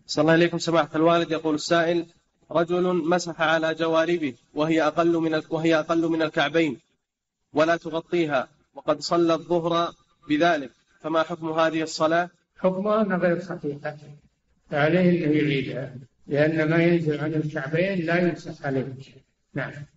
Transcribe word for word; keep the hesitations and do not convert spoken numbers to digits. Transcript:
صلى الله عليكم سماحة الوالد. يقول السائل: رجل مسح على جواربه وهي أقل من وهي أقل من الكعبين ولا تغطيها، وقد صلى الظهر بذلك، فما حكم هذه الصلاة؟ حكمها أنها غير صحيحة، عليه أنه يعيدها، لأن ما ينزل عن الكعبين لا يمسح عليه. نعم.